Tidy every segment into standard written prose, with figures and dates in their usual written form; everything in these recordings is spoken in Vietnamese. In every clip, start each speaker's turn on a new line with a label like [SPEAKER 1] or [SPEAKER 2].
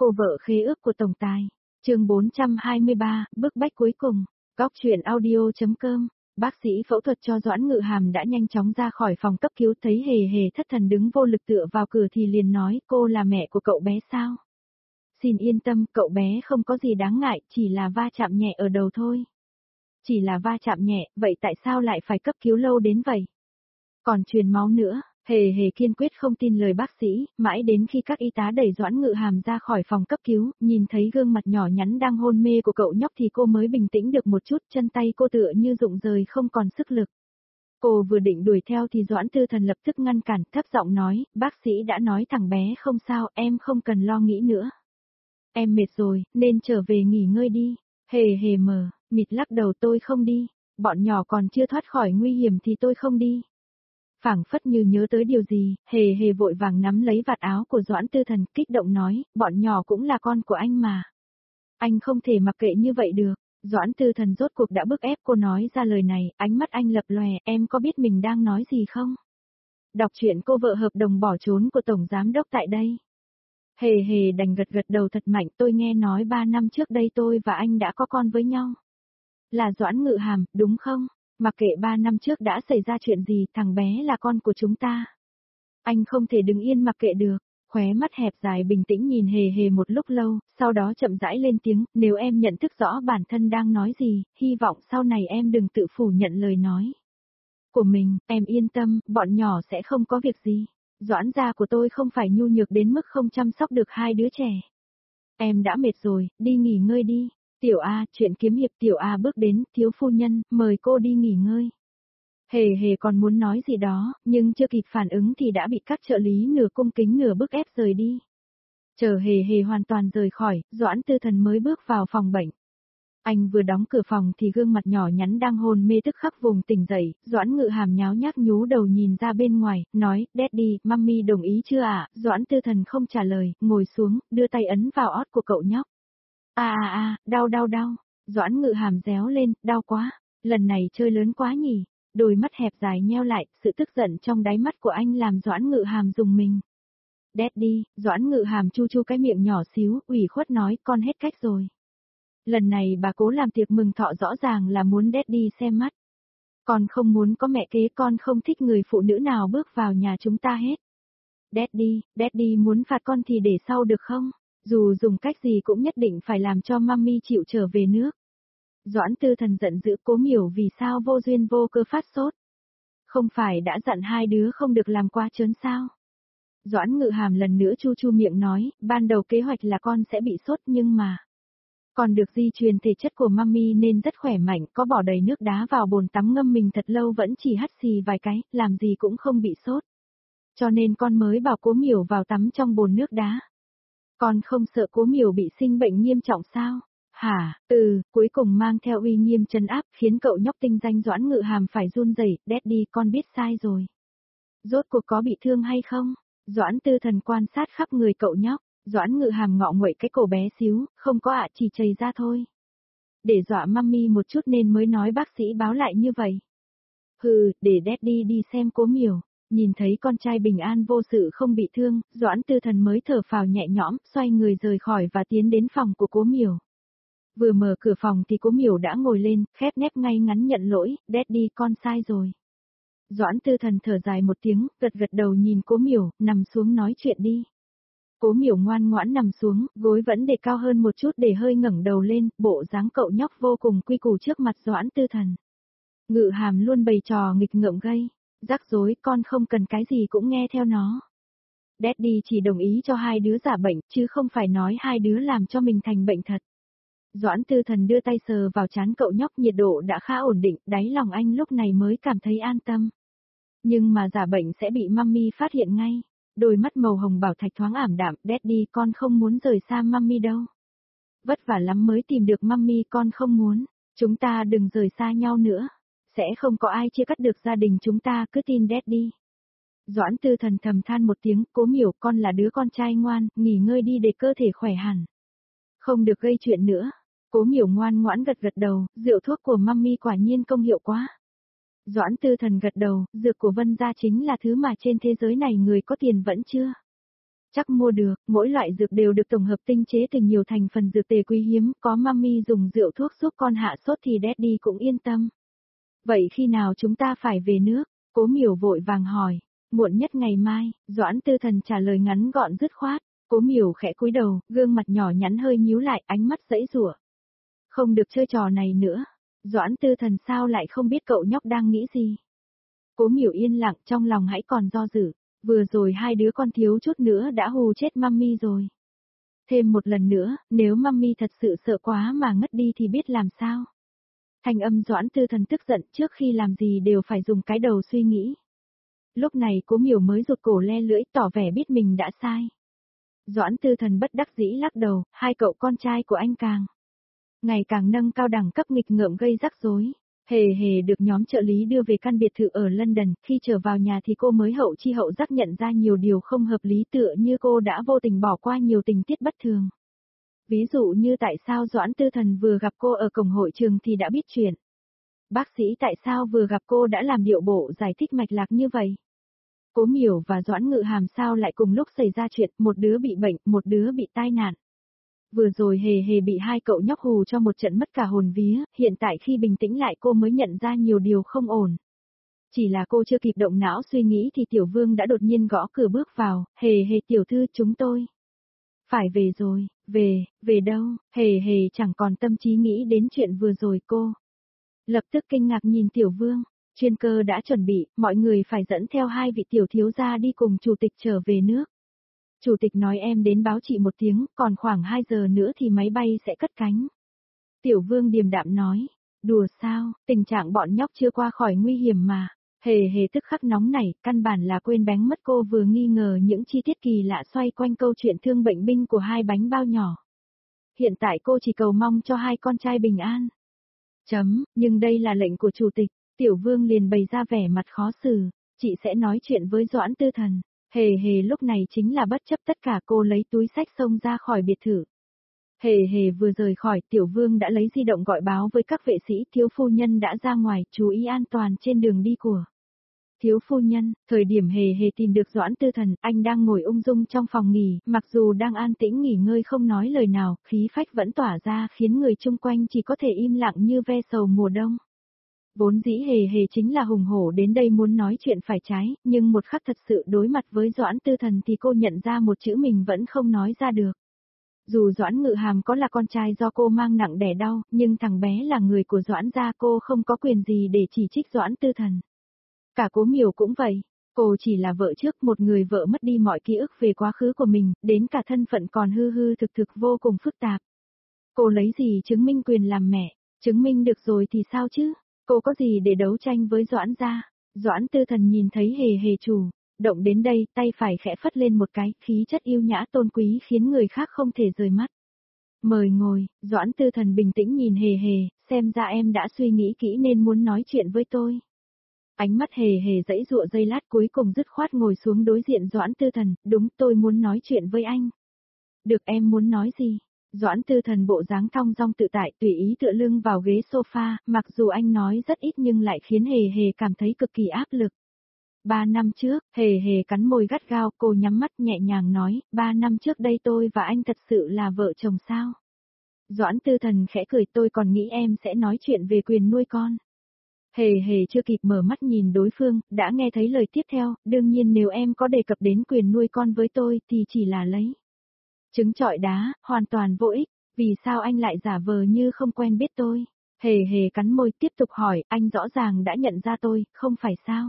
[SPEAKER 1] Cô vợ khế ước của tổng tài. Chương 423, bức bách cuối cùng. Góc truyện audio.com. Bác sĩ phẫu thuật cho Doãn Ngự Hàm đã nhanh chóng ra khỏi phòng cấp cứu, thấy Hề Hề thất thần đứng vô lực tựa vào cửa thì liền nói, cô là mẹ của cậu bé sao? Xin yên tâm, cậu bé không có gì đáng ngại, chỉ là va chạm nhẹ ở đầu thôi. Chỉ là va chạm nhẹ, vậy tại sao lại phải cấp cứu lâu đến vậy? Còn truyền máu nữa. Hề Hề kiên quyết không tin lời bác sĩ, mãi đến khi các y tá đẩy Doãn Ngự Hàm ra khỏi phòng cấp cứu, nhìn thấy gương mặt nhỏ nhắn đang hôn mê của cậu nhóc thì cô mới bình tĩnh được một chút, chân tay cô tựa như rụng rời không còn sức lực. Cô vừa định đuổi theo thì Doãn Tư Thần lập tức ngăn cản, thấp giọng nói, bác sĩ đã nói thằng bé không sao, em không cần lo nghĩ nữa. Em mệt rồi, nên trở về nghỉ ngơi đi. Hề Hề mịt lắc đầu, tôi không đi, bọn nhỏ còn chưa thoát khỏi nguy hiểm thì tôi không đi. Phảng phất như nhớ tới điều gì, Hề Hề vội vàng nắm lấy vạt áo của Doãn Tư Thần, kích động nói, bọn nhỏ cũng là con của anh mà. Anh không thể mặc kệ như vậy được. Doãn Tư Thần rốt cuộc đã bức ép cô nói ra lời này, ánh mắt anh lập lòe, em có biết mình đang nói gì không? Đọc truyện cô vợ hợp đồng bỏ trốn của Tổng Giám Đốc tại đây. Hề Hề đành gật gật đầu thật mạnh, tôi nghe nói 3 năm trước đây tôi và anh đã có con với nhau. Là Doãn Ngự Hàm, đúng không? Mặc kệ 3 năm trước đã xảy ra chuyện gì, thằng bé là con của chúng ta. Anh không thể đứng yên mặc kệ được. Khóe mắt hẹp dài bình tĩnh nhìn Hề Hề một lúc lâu, sau đó chậm rãi lên tiếng, nếu em nhận thức rõ bản thân đang nói gì, hy vọng sau này em đừng tự phủ nhận lời nói của mình, em yên tâm, bọn nhỏ sẽ không có việc gì. Doãn gia của tôi không phải nhu nhược đến mức không chăm sóc được 2 đứa trẻ. Em đã mệt rồi, đi nghỉ ngơi đi. Tiểu A, chuyện kiếm hiệp. Tiểu A bước đến, thiếu phu nhân, mời cô đi nghỉ ngơi. Hề Hề còn muốn nói gì đó, nhưng chưa kịp phản ứng thì đã bị các trợ lý nửa cung kính nửa bức ép rời đi. Chờ Hề Hề hoàn toàn rời khỏi, Doãn Tư Thần mới bước vào phòng bệnh. Anh vừa đóng cửa phòng thì gương mặt nhỏ nhắn đang hôn mê tức khắc vùng tỉnh dậy, Doãn Ngự Hàm nháo nhác nhú đầu nhìn ra bên ngoài, nói, Daddy, Mummy đồng ý chưa ạ? Doãn Tư Thần không trả lời, ngồi xuống, đưa tay ấn vào ót của cậu nhóc. Đau. Doãn Ngự Hàm réo lên, đau quá, lần này chơi lớn quá nhỉ. Đôi mắt hẹp dài nheo lại, sự tức giận trong đáy mắt của anh làm Doãn Ngự Hàm rùng mình. Daddy, Doãn Ngự Hàm chu chu cái miệng nhỏ xíu, ủy khuất nói, con hết cách rồi. Lần này bà cố làm tiệc mừng thọ rõ ràng là muốn Daddy xem mắt. Con không muốn có mẹ kế, con không thích người phụ nữ nào bước vào nhà chúng ta hết. Daddy muốn phạt con thì để sau được không? Dù dùng cách gì cũng nhất định phải làm cho Mummy chịu trở về nước. Doãn Tư Thần giận dữ, Cố Miểu vì sao vô duyên vô cơ phát sốt. Không phải đã dặn 2 đứa không được làm quá trớn sao? Doãn Ngự Hàm lần nữa chu chu miệng nói, ban đầu kế hoạch là con sẽ bị sốt nhưng mà còn được di truyền thể chất của Mummy nên rất khỏe mạnh, có bỏ đầy nước đá vào bồn tắm ngâm mình thật lâu vẫn chỉ hắt xì vài cái, làm gì cũng không bị sốt. Cho nên con mới bảo Cố Miểu vào tắm trong bồn nước đá. Con không sợ Cố Miểu bị sinh bệnh nghiêm trọng sao? Hả, cuối cùng mang theo uy nghiêm trấn áp khiến cậu nhóc tinh danh Doãn Ngự Hàm phải run rẩy. Daddy, con biết sai rồi. Rốt cuộc có bị thương hay không? Doãn Tư Thần quan sát khắp người cậu nhóc, Doãn Ngự Hàm ngọ nguậy cái cổ bé xíu, không có ạ, chỉ chảy ra thôi. Để dọa Mummy một chút nên mới nói bác sĩ báo lại như vậy. Để Daddy đi xem Cố Miểu. Nhìn thấy con trai bình an vô sự không bị thương, Doãn Tư Thần mới thở phào nhẹ nhõm, xoay người rời khỏi và tiến đến phòng của Cố Miểu. Vừa mở cửa phòng thì Cố Miểu đã ngồi lên, khép nép ngay ngắn nhận lỗi, Daddy, con sai rồi. Doãn Tư Thần thở dài một tiếng, gật gật đầu nhìn Cố Miểu, nằm xuống nói chuyện đi. Cố Miểu ngoan ngoãn nằm xuống, gối vẫn để cao hơn một chút để hơi ngẩng đầu lên, bộ dáng cậu nhóc vô cùng quy củ trước mặt Doãn Tư Thần. Ngự Hàm luôn bày trò nghịch ngợm gây, rắc rối, con không cần cái gì cũng nghe theo nó. Daddy chỉ đồng ý cho 2 đứa giả bệnh, chứ không phải nói 2 đứa làm cho mình thành bệnh thật. Doãn Tư Thần đưa tay sờ vào trán cậu nhóc, nhiệt độ đã khá ổn định, đáy lòng anh lúc này mới cảm thấy an tâm. Nhưng mà giả bệnh sẽ bị Mummy phát hiện ngay. Đôi mắt màu hồng bảo thạch thoáng ảm đạm, Daddy, con không muốn rời xa Mummy đâu. Vất vả lắm mới tìm được Mummy, con không muốn. Chúng ta đừng rời xa nhau nữa. Sẽ không có ai chia cắt được gia đình chúng ta, cứ tin Daddy. Doãn Tư Thần thầm than một tiếng, Cố Miểu, con là đứa con trai ngoan, nghỉ ngơi đi để cơ thể khỏe hẳn. Không được gây chuyện nữa. Cố Miểu ngoan ngoãn gật gật đầu, rượu thuốc của Mummy quả nhiên công hiệu quá. Doãn Tư Thần gật đầu, dược của Vân gia chính là thứ mà trên thế giới này người có tiền vẫn chưa Chắc mua được, mỗi loại dược đều được tổng hợp tinh chế từ nhiều thành phần dược tề quý hiếm, có mummy dùng rượu thuốc giúp con hạ sốt thì daddy cũng yên tâm. Vậy khi nào chúng ta phải về nước? Cố Miểu vội vàng hỏi. Muộn nhất ngày mai, Doãn Tư Thần trả lời ngắn gọn dứt khoát. Cố Miểu khẽ cúi đầu, gương mặt nhỏ nhắn hơi nhíu lại, ánh mắt giãy giụa. Không được chơi trò này nữa. Doãn Tư Thần sao lại không biết cậu nhóc đang nghĩ gì? Cố Miểu yên lặng, trong lòng hãy còn do dự. Vừa rồi hai đứa con thiếu chút nữa đã hù chết mummy rồi. Thêm một lần nữa, nếu mummy thật sự sợ quá mà ngất đi thì biết làm sao? Thanh âm Doãn Tư Thần tức giận, trước khi làm gì đều phải dùng cái đầu suy nghĩ. Lúc này Cố Miểu mới rụt cổ le lưỡi, tỏ vẻ biết mình đã sai. Doãn Tư Thần bất đắc dĩ lắc đầu, hai cậu con trai của anh ngày càng nâng cao đẳng cấp nghịch ngợm gây rắc rối. Hề hề được nhóm trợ lý đưa về căn biệt thự ở London, khi trở vào nhà thì cô mới hậu chi hậu giác nhận ra nhiều điều không hợp lý, tựa như cô đã vô tình bỏ qua nhiều tình tiết bất thường. Ví dụ như tại sao Doãn Tư Thần vừa gặp cô ở cổng hội trường thì đã biết chuyện. Bác sĩ tại sao vừa gặp cô đã làm điệu bộ giải thích mạch lạc như vậy. Cố Miểu và Doãn Ngự Hàm sao lại cùng lúc xảy ra chuyện, một đứa bị bệnh, một đứa bị tai nạn. Vừa rồi hề hề bị hai cậu nhóc hù cho một trận mất cả hồn vía, hiện tại khi bình tĩnh lại cô mới nhận ra nhiều điều không ổn. Chỉ là cô chưa kịp động não suy nghĩ thì Tiểu Vương đã đột nhiên gõ cửa bước vào, hề hề tiểu thư chúng tôi. Phải về rồi, về đâu, hề hề chẳng còn tâm trí nghĩ đến chuyện vừa rồi cô. Lập tức kinh ngạc nhìn Tiểu Vương, chuyên cơ đã chuẩn bị, mọi người phải dẫn theo hai vị tiểu thiếu gia đi cùng chủ tịch trở về nước. Chủ tịch nói em đến báo chị một tiếng, còn khoảng 2 giờ nữa thì máy bay sẽ cất cánh. Tiểu Vương điềm đạm nói, đùa sao, tình trạng bọn nhóc chưa qua khỏi nguy hiểm mà. Hề hề tức khắc nóng nảy, căn bản là quên bén mất cô vừa nghi ngờ những chi tiết kỳ lạ xoay quanh câu chuyện thương bệnh binh của hai bánh bao nhỏ. Hiện tại cô chỉ cầu mong cho hai con trai bình an. Nhưng đây là lệnh của chủ tịch, Tiểu Vương liền bày ra vẻ mặt khó xử, chị sẽ nói chuyện với Doãn Tư Thần. Hề hề lúc này chính là bất chấp tất cả, cô lấy túi xách xông ra khỏi biệt thự. Hề hề vừa rời khỏi, Tiểu Vương đã lấy di động gọi báo với các vệ sĩ, thiếu phu nhân đã ra ngoài, chú ý an toàn trên đường đi của. Thiếu phu nhân, thời điểm hề hề tìm được Doãn Tư Thần, anh đang ngồi ung dung trong phòng nghỉ, mặc dù đang an tĩnh nghỉ ngơi không nói lời nào, khí phách vẫn tỏa ra khiến người chung quanh chỉ có thể im lặng như ve sầu mùa đông. Vốn dĩ hề hề chính là hùng hổ đến đây muốn nói chuyện phải trái, nhưng một khắc thật sự đối mặt với Doãn Tư Thần thì cô nhận ra một chữ mình vẫn không nói ra được. Dù Doãn Ngự Hàm có là con trai do cô mang nặng đẻ đau, nhưng thằng bé là người của Doãn gia, cô không có quyền gì để chỉ trích Doãn Tư Thần. Cả Cố Miểu cũng vậy, cô chỉ là vợ trước, một người vợ mất đi mọi ký ức về quá khứ của mình, đến cả thân phận còn hư hư thực thực vô cùng phức tạp. Cô lấy gì chứng minh quyền làm mẹ, chứng minh được rồi thì sao chứ? Cô có gì để đấu tranh với Doãn gia? Doãn Tư Thần nhìn thấy hề hề chủ động đến đây, tay phải khẽ phất lên một cái, khí chất yêu nhã tôn quý khiến người khác không thể rời mắt. Mời ngồi, Doãn Tư Thần bình tĩnh nhìn hề hề, xem ra em đã suy nghĩ kỹ nên muốn nói chuyện với tôi. Ánh mắt hề hề giãy giụa giây lát, cuối cùng dứt khoát ngồi xuống đối diện Doãn Tư Thần, đúng, tôi muốn nói chuyện với anh. Được, em muốn nói gì? Doãn Tư Thần bộ dáng thong dong tự tại, tùy ý tựa lưng vào ghế sofa, mặc dù anh nói rất ít nhưng lại khiến hề hề cảm thấy cực kỳ áp lực. 3 năm trước, hề hề cắn môi gắt gao, cô nhắm mắt nhẹ nhàng nói, 3 năm trước đây tôi và anh thật sự là vợ chồng sao? Doãn Tư Thần khẽ cười, tôi còn nghĩ em sẽ nói chuyện về quyền nuôi con. Hề hề chưa kịp mở mắt nhìn đối phương, đã nghe thấy lời tiếp theo, đương nhiên nếu em có đề cập đến quyền nuôi con với tôi thì chỉ là lấy trứng trọi đá, hoàn toàn vô ích, vì sao anh lại giả vờ như không quen biết tôi? Hề hề cắn môi tiếp tục hỏi, anh rõ ràng đã nhận ra tôi, không phải sao?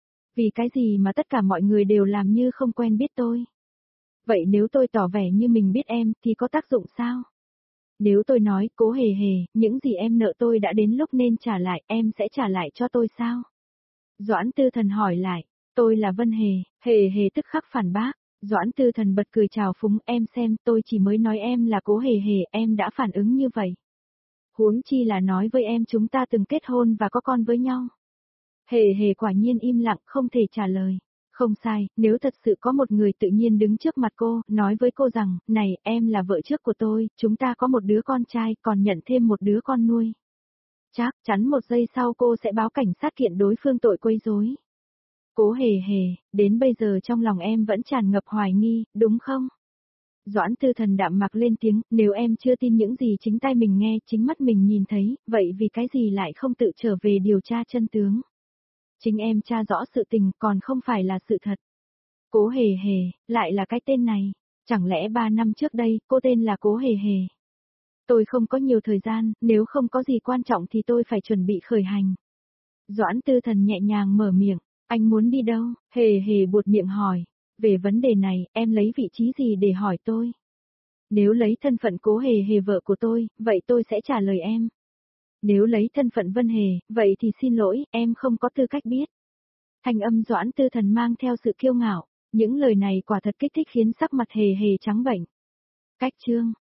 [SPEAKER 1] Vì cái gì mà tất cả mọi người đều làm như không quen biết tôi? Vậy nếu tôi tỏ vẻ như mình biết em thì có tác dụng sao? Nếu tôi nói, Cố hề hề, những gì em nợ tôi đã đến lúc nên trả lại, em sẽ trả lại cho tôi sao? Doãn Tư Thần hỏi lại, tôi là Vân Hề, hề hề tức khắc phản bác. Doãn Tư Thần bật cười chào phúng, em xem, tôi chỉ mới nói em là Cố hề hề, em đã phản ứng như vậy. Huống chi là nói với em chúng ta từng kết hôn và có con với nhau. Hề hề quả nhiên im lặng, không thể trả lời. Không sai, nếu thật sự có một người tự nhiên đứng trước mặt cô, nói với cô rằng, này, em là vợ trước của tôi, chúng ta có một đứa con trai, còn nhận thêm một đứa con nuôi. Chắc chắn một giây sau cô sẽ báo cảnh sát kiện đối phương tội quấy rối. Cố hề hề, đến bây giờ trong lòng em vẫn tràn ngập hoài nghi, đúng không? Doãn Tư Thần đạm mặc lên tiếng, nếu em chưa tin những gì chính tai mình nghe, chính mắt mình nhìn thấy, vậy vì cái gì lại không tự trở về điều tra chân tướng? Chính em tra rõ sự tình còn không phải là sự thật. Cố hề hề, lại là cái tên này. Chẳng lẽ 3 năm trước đây, cô tên là Cố hề hề? Tôi không có nhiều thời gian, nếu không có gì quan trọng thì tôi phải chuẩn bị khởi hành. Doãn Tư Thần nhẹ nhàng mở miệng, anh muốn đi đâu? Hề hề buột miệng hỏi. Về vấn đề này, em lấy vị trí gì để hỏi tôi? Nếu lấy thân phận Cố hề hề vợ của tôi, vậy tôi sẽ trả lời em. Nếu lấy thân phận Vân Hề, vậy thì xin lỗi, em không có tư cách biết. Thanh âm Doãn Tư Thần mang theo sự kiêu ngạo, những lời này quả thật kích thích khiến sắc mặt hề hề trắng bệch. Cách chương